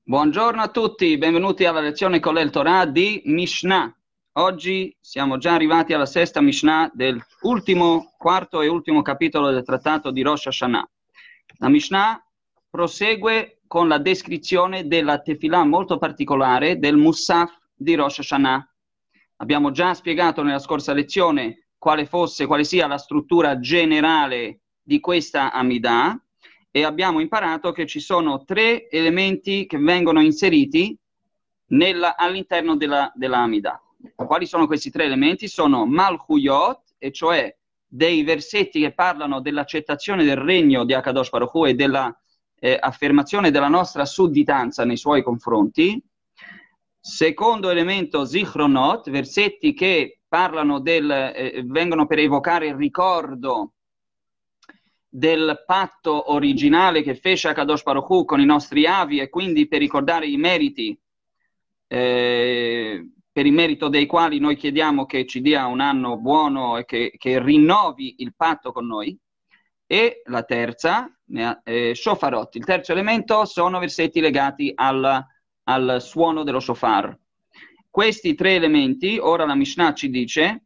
Buongiorno a tutti, benvenuti alla lezione con l'El Torah di Mishnah. Oggi siamo già arrivati alla sesta Mishnah del quarto e ultimo capitolo del trattato di Rosh Hashanah. La Mishnah prosegue con la descrizione della tefillah molto particolare del Musaf di Rosh Hashanah. Abbiamo già spiegato nella scorsa lezione quale sia la struttura generale di questa Amidah, e abbiamo imparato che ci sono tre elementi che vengono inseriti all'interno della Amidah. Quali sono questi tre elementi? Sono Malchuyot, e cioè dei versetti che parlano dell'accettazione del regno di Akadosh Baruch Hu e della affermazione della nostra sudditanza nei suoi confronti. Secondo elemento, Zichronot, versetti che parlano vengono per evocare il ricordo del patto originale che fece Akadosh Baruch Hu con i nostri avi, e quindi per ricordare i meriti, per il merito dei quali noi chiediamo che ci dia un anno buono e che rinnovi il patto con noi. E la terza, Shofarot, il terzo elemento, sono versetti legati al suono dello shofar. Questi tre elementi, ora la Mishnah ci dice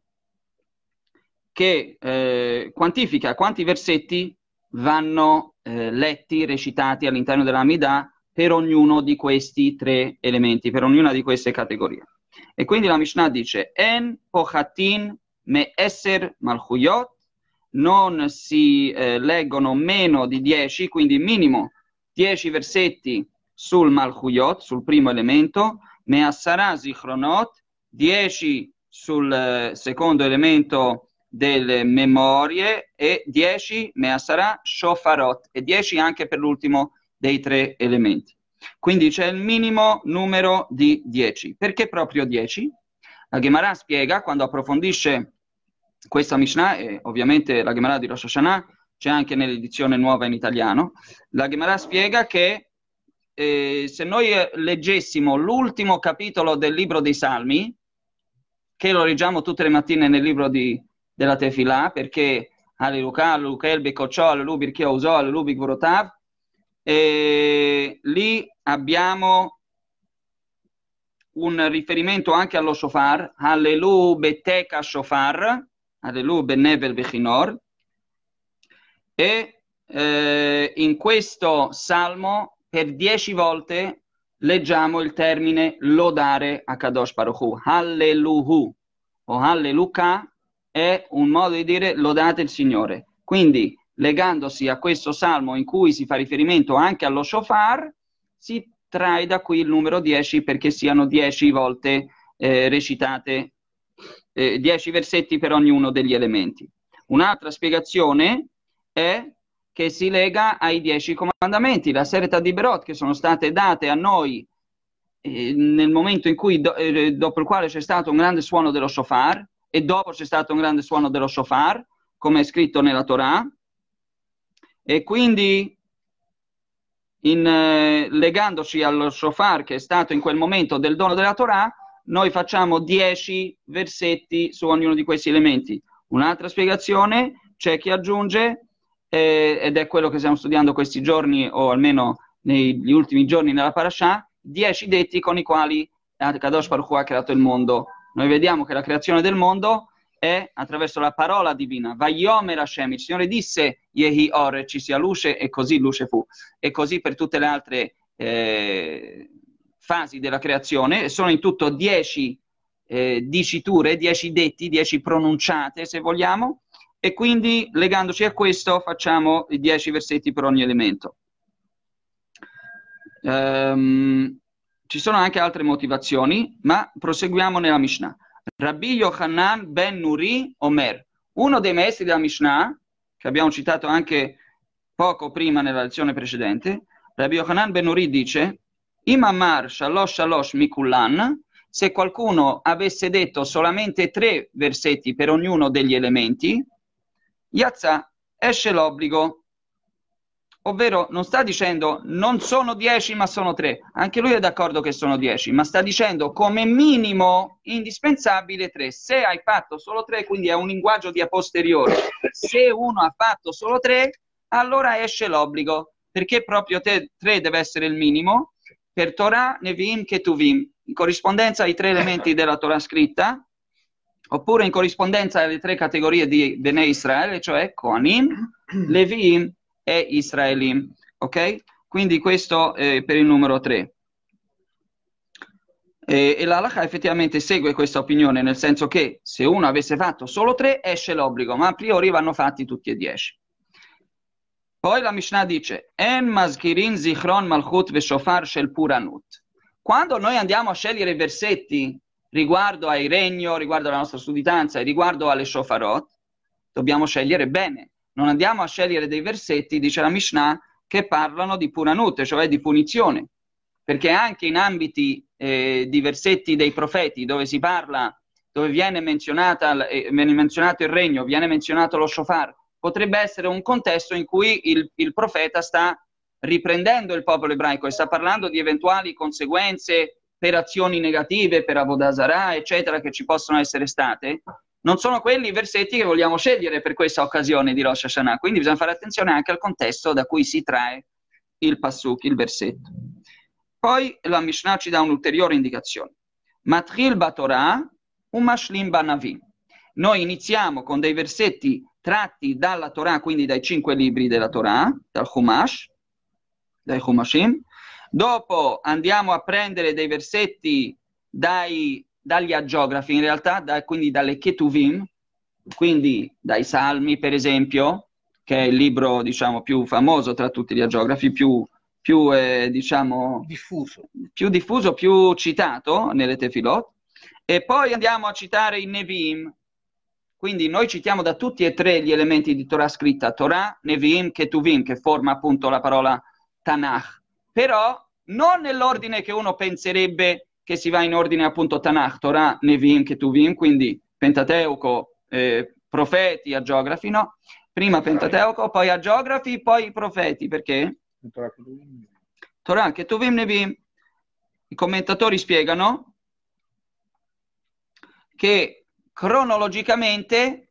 che quantifica quanti versetti vanno letti, recitati all'interno della Amidah per ognuno di questi tre elementi, per ognuna di queste categorie. E quindi la Mishnah dice: En pochatin me esser malchuyot, non si leggono meno di 10, quindi minimo 10 versetti sul malchuyot, sul primo elemento, me assara zichronot, 10 sul secondo elemento delle memorie, e 10 measara shofarot, e 10 anche per l'ultimo dei tre elementi. Quindi c'è il minimo numero di 10. Perché proprio 10? La Gemara spiega, quando approfondisce questa Mishnah, e ovviamente la Gemara di Rosh Hashanah c'è anche nell'edizione nuova in italiano, la Gemara spiega che se noi leggessimo l'ultimo capitolo del libro dei Salmi, che lo leggiamo tutte le mattine nel libro della Tefillah, perché Alleluca, Allelukel, Bekocciò, Allelu, Birchia Usò, Allelu, Bigvorotav, e lì abbiamo un riferimento anche allo shofar, Allelu Beteka Shofar, Allelu Benevel Bechinor, e in questo salmo per 10 volte leggiamo il termine lodare a Kadosh Baruch Hu, Alleluhu o Alleluca, è un modo di dire lodate il Signore. Quindi, legandosi a questo salmo in cui si fa riferimento anche allo shofar, si trae da qui il numero 10 perché siano 10 volte recitate, 10 versetti per ognuno degli elementi. Un'altra spiegazione è che si lega ai 10 comandamenti, la Seret Diberot, che sono state date a noi nel momento in cui, dopo il quale c'è stato un grande suono dello shofar, e dopo c'è stato un grande suono dello shofar, come è scritto nella Torah, e quindi legandoci allo shofar che è stato in quel momento del dono della Torah, noi facciamo 10 versetti su ognuno di questi elementi. Un'altra spiegazione c'è chi aggiunge, ed è quello che stiamo studiando questi giorni, o almeno negli ultimi giorni nella Parashah, 10 detti con i quali Kadosh Baruch Hu ha creato il mondo. Noi vediamo che la creazione del mondo è attraverso la parola divina. Vayomer Hashem, il Signore disse Yehi Or, ci sia luce, e così luce fu. E così per tutte le altre fasi della creazione. E sono in tutto 10 diciture, 10 detti, 10 pronunciate, se vogliamo, e quindi legandoci a questo facciamo i 10 versetti per ogni elemento. Ci sono anche altre motivazioni, ma proseguiamo nella Mishnah. Rabbi Yochanan ben Nuri Omer, uno dei maestri della Mishnah, che abbiamo citato anche poco prima nella lezione precedente, Rabbi Yochanan ben Nuri dice: Imamar shalosh shalosh mikullan, se qualcuno avesse detto solamente 3 versetti per ognuno degli elementi, Yazza, esce l'obbligo. Ovvero non sta dicendo non sono 10 ma sono 3, anche lui è d'accordo che sono 10, ma sta dicendo come minimo indispensabile 3. Se hai fatto solo 3, quindi è un linguaggio di a posteriori, se uno ha fatto solo 3, allora esce l'obbligo, perché proprio 3 deve essere il minimo, per Torah, Nevi'im, Ketuvim, in corrispondenza ai 3 elementi della Torah scritta, oppure in corrispondenza alle 3 categorie di Bnei Israele, cioè Kohanim, Leviim e Israelim. Ok? Quindi questo per il numero 3. E l'Halakha effettivamente segue questa opinione, nel senso che se uno avesse fatto solo 3 esce l'obbligo, ma a priori vanno fatti tutti e 10. Poi la Mishnah dice: En mazkirin zichron malchut veshofar shel puranut. Quando noi andiamo a scegliere versetti riguardo ai regno, riguardo alla nostra sudditanza e riguardo alle shofarot, dobbiamo scegliere bene. Non andiamo a scegliere dei versetti, dice la Mishnah, che parlano di puranut, cioè di punizione. Perché anche in ambiti di versetti dei profeti, dove si parla, dove viene menzionato il regno, viene menzionato lo shofar, potrebbe essere un contesto in cui il profeta sta riprendendo il popolo ebraico e sta parlando di eventuali conseguenze per azioni negative, per Avodah Zarah, eccetera, che ci possono essere state. Non sono quelli i versetti che vogliamo scegliere per questa occasione di Rosh Hashanah. Quindi bisogna fare attenzione anche al contesto da cui si trae il pasuk, il versetto. Poi la Mishnah ci dà un'ulteriore indicazione. Matril Batorah, Umashlim Banavi. Noi iniziamo con dei versetti tratti dalla Torah, quindi dai 5 libri della Torah, dal Chumash, dai Chumashim. Dopo andiamo a prendere dei versetti dagli agiografi, in realtà, quindi dalle Ketuvim, quindi dai Salmi, per esempio, che è il libro, diciamo, più famoso tra tutti gli agiografi, più diciamo, diffuso, più citato nelle Tefilot, e poi andiamo a citare i Nevi'im. Quindi noi citiamo da tutti e 3 gli elementi di Torah scritta, Torah, Nevi'im, Ketuvim, che forma appunto la parola Tanakh, però non nell'ordine che uno penserebbe che si va in ordine appunto Tanakh, Torah, Nevi'im, Ketuvim, quindi Pentateuco, profeti, agiografi, no? Prima Pentateuco, poi agiografi, poi i profeti, perché? Torah, Ketuvim, Nevi'im. I commentatori spiegano che cronologicamente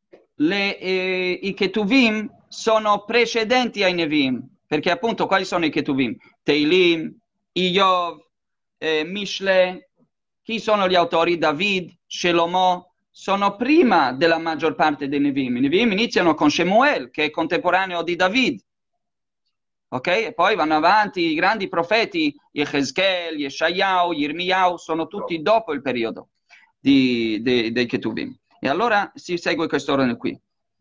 i Ketuvim sono precedenti ai Nevi'im, perché appunto quali sono i Ketuvim? Teilim, Iov, Mishle. Chi sono gli autori? David, Shelomo. Sono prima della maggior parte dei Nevi'im. I Nevi'im iniziano con Shemuel, che è contemporaneo di David. Ok? E poi vanno avanti i grandi profeti, Yechezkel, Yeshayahu, Yirmiyahu, sono tutti dopo il periodo dei Ketuvim. E allora si segue questo ordine qui.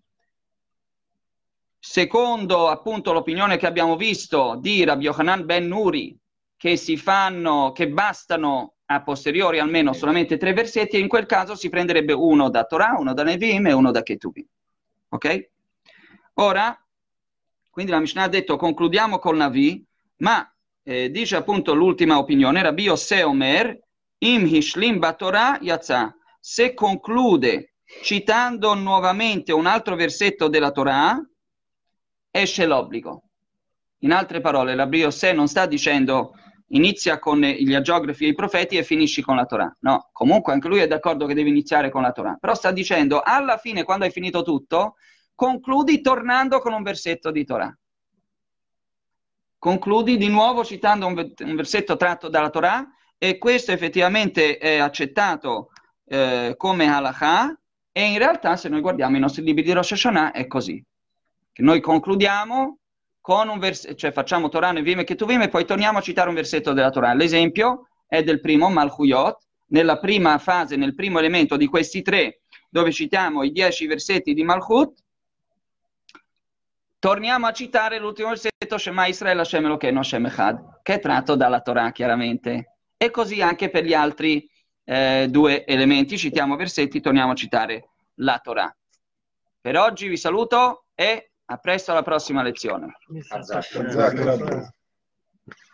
Secondo appunto l'opinione che abbiamo visto di Rabbi Yochanan ben Nuri, che bastano a posteriori almeno solamente 3 versetti, e in quel caso si prenderebbe uno da Torah, uno da Nevi'im e uno da Ketuvim. Ok? Ora, quindi la Mishnah ha detto concludiamo col Navi, ma dice appunto l'ultima opinione, Rabbi Yosse Omer, Im Hishlim Batorah Yatza. Se conclude citando nuovamente un altro versetto della Torah, esce l'obbligo. In altre parole, Rabbi Yosse non sta dicendo inizia con gli agiografi e i profeti e finisci con la Torah. No, comunque anche lui è d'accordo che devi iniziare con la Torah. Però sta dicendo, alla fine, quando hai finito tutto, concludi tornando con un versetto di Torah. Concludi di nuovo citando un versetto tratto dalla Torah, e questo effettivamente è accettato come halakha, e in realtà se noi guardiamo i nostri libri di Rosh Hashanah è così. Che noi concludiamo con un versetto, cioè facciamo Torah, Nevi'im e Ketuvim e poi torniamo a citare un versetto della Torah. L'esempio è del primo, Malchuyot, nella prima fase, nel primo elemento di questi 3, dove citiamo i 10 versetti di Malchut, torniamo a citare l'ultimo versetto, Shema Israel Hashem Elokeinu Hashem Echad, che è tratto dalla Torah chiaramente. E così anche per gli altri 2 elementi, citiamo versetti, torniamo a citare la Torah. Per oggi vi saluto e a presto alla prossima lezione.